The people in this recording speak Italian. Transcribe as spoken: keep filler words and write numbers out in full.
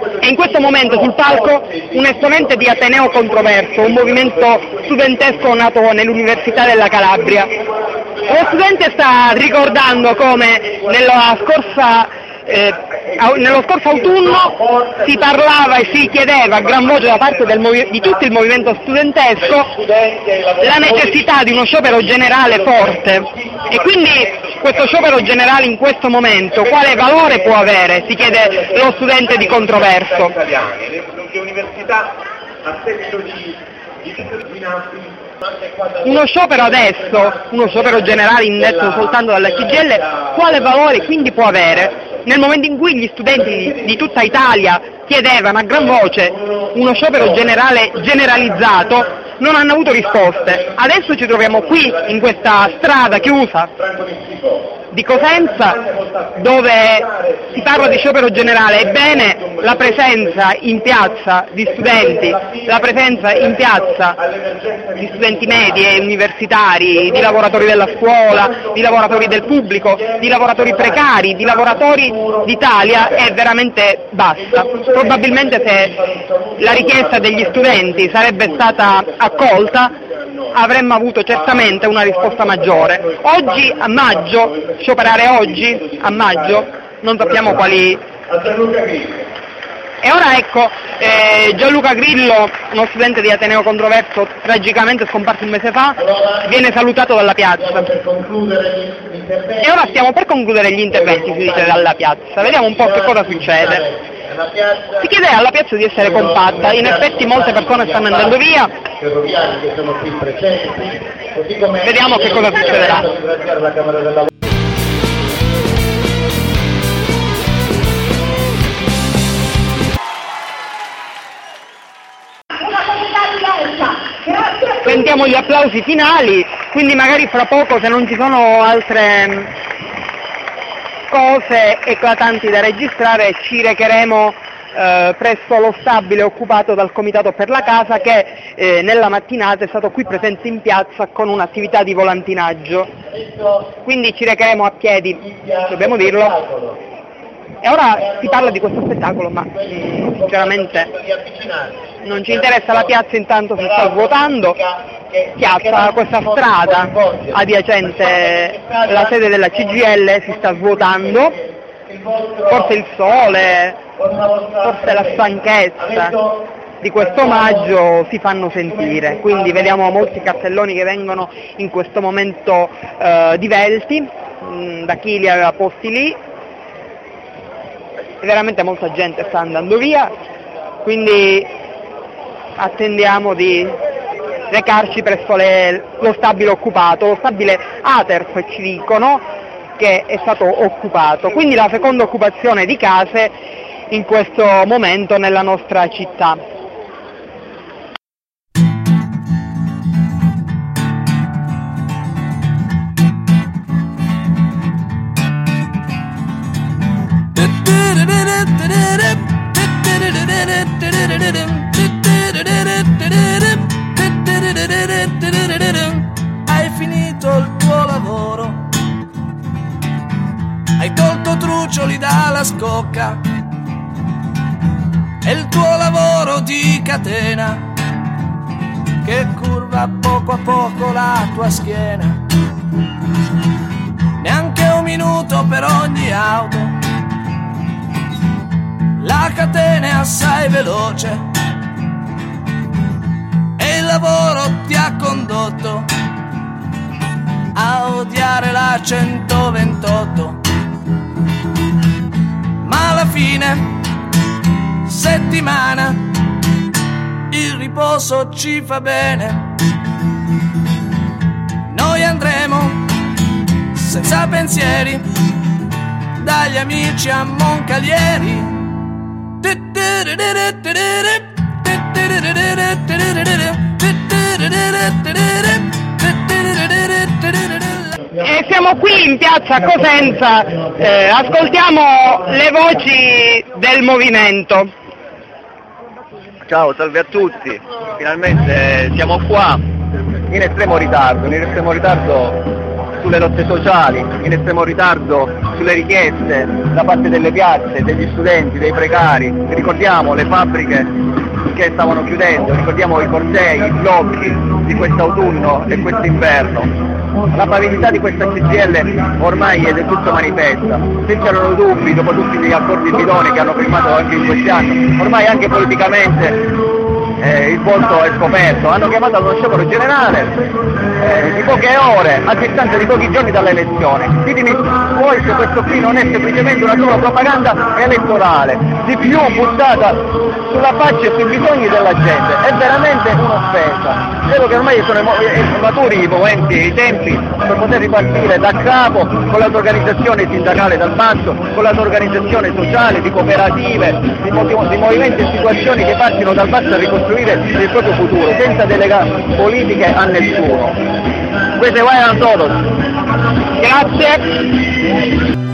E in questo momento sul palco un esponente di Ateneo Controverso, un movimento studentesco nato nell'Università della Calabria. Lo studente sta ricordando come nella scorsa Eh, nello scorso autunno si parlava e si chiedeva a gran voce da parte del movi- di tutto il movimento studentesco la necessità di uno sciopero generale forte, e quindi questo sciopero generale in questo momento quale valore può avere? Si chiede lo studente di Controverso. Uno sciopero adesso, uno sciopero generale indetto soltanto dalla C G I L, quale valore quindi può avere? Nel momento in cui gli studenti di, di tutta Italia chiedevano a gran voce uno sciopero generale generalizzato, non hanno avuto risposte. Adesso ci troviamo qui, in questa strada chiusa di Cosenza, dove si parla di sciopero generale. Ebbene, la presenza in piazza di studenti, la presenza in piazza di studenti medi e universitari, di lavoratori della scuola, di lavoratori del pubblico, di lavoratori precari, di lavoratori d'Italia è veramente bassa. Probabilmente se la richiesta degli studenti sarebbe stata accolta avremmo avuto certamente una risposta maggiore. Oggi, a maggio, scioperare oggi, a maggio, non sappiamo quali... E ora ecco, eh, Gianluca Grillo, uno studente di Ateneo Controverso, tragicamente scomparso un mese fa, viene salutato dalla piazza. E ora stiamo per concludere gli interventi, si dice, dalla piazza. Vediamo un po' che cosa succede. Si chiede alla piazza di essere compatta, in effetti molte persone stanno andando via. Vediamo che cosa succederà. Sentiamo gli applausi finali, quindi magari fra poco, se non ci sono altre cose eclatanti da registrare, ci recheremo eh, presso lo stabile occupato dal Comitato per la Casa, che eh, nella mattinata è stato qui presente in piazza con un'attività di volantinaggio. Quindi ci recheremo a piedi, dobbiamo dirlo. E ora si parla di questo spettacolo, ma mh, sinceramente non ci interessa. La piazza intanto si sta svuotando, piazza, questa strada adiacente alla sede della C G I L si sta svuotando, forse il sole, forse la stanchezza di questo maggio si fanno sentire, quindi vediamo molti cartelloni che vengono in questo momento eh, divelti mh, da chi li aveva posti lì. Veramente molta gente sta andando via, quindi attendiamo di recarci presso le, lo stabile occupato, lo stabile Aterf ci dicono che è stato occupato, quindi la seconda occupazione di case in questo momento nella nostra città. Hai finito il tuo lavoro, hai tolto trucioli dalla scocca, è il tuo lavoro di catena che curva poco a poco la tua schiena. Neanche un minuto per ogni auto, la catena è assai veloce e il lavoro ti ha condotto a odiare la centoventotto. Ma alla fine settimana il riposo ci fa bene. Noi andremo senza pensieri dagli amici a Moncalieri. E siamo qui in piazza Cosenza, eh, ascoltiamo le voci del movimento. Ciao, salve a tutti, finalmente siamo qua, in estremo ritardo, in estremo ritardo sulle lotte sociali, in estremo ritardo sulle richieste da parte delle piazze, degli studenti, dei precari. Ricordiamo le fabbriche che stavano chiudendo, ricordiamo i cortei, i blocchi di quest'autunno e quest'inverno. La validità di questa C G I L ormai è del tutto manifesta. Se c'erano dubbi dopo tutti gli accordi bidoni che hanno firmato anche in questi anni, ormai anche politicamente eh, il volto è scoperto. Hanno chiamato ad uno sciopero generale eh, di poche ore, a distanza di pochi giorni dalle elezioni. Ditemi voi se questo qui non è semplicemente una sua propaganda elettorale, di più buttata sulla faccia e sui bisogni della gente. È veramente un'offesa. Credo che ormai sono maturi i momenti e i tempi per poter ripartire da capo con l'auto-organizzazione sindacale dal basso, con l'auto-organizzazione sociale, di cooperative, di, motiv- di movimenti e situazioni che partino dal basso a ricostruire il proprio futuro, senza delega politiche a nessuno. Questo è Guai a todos. Grazie.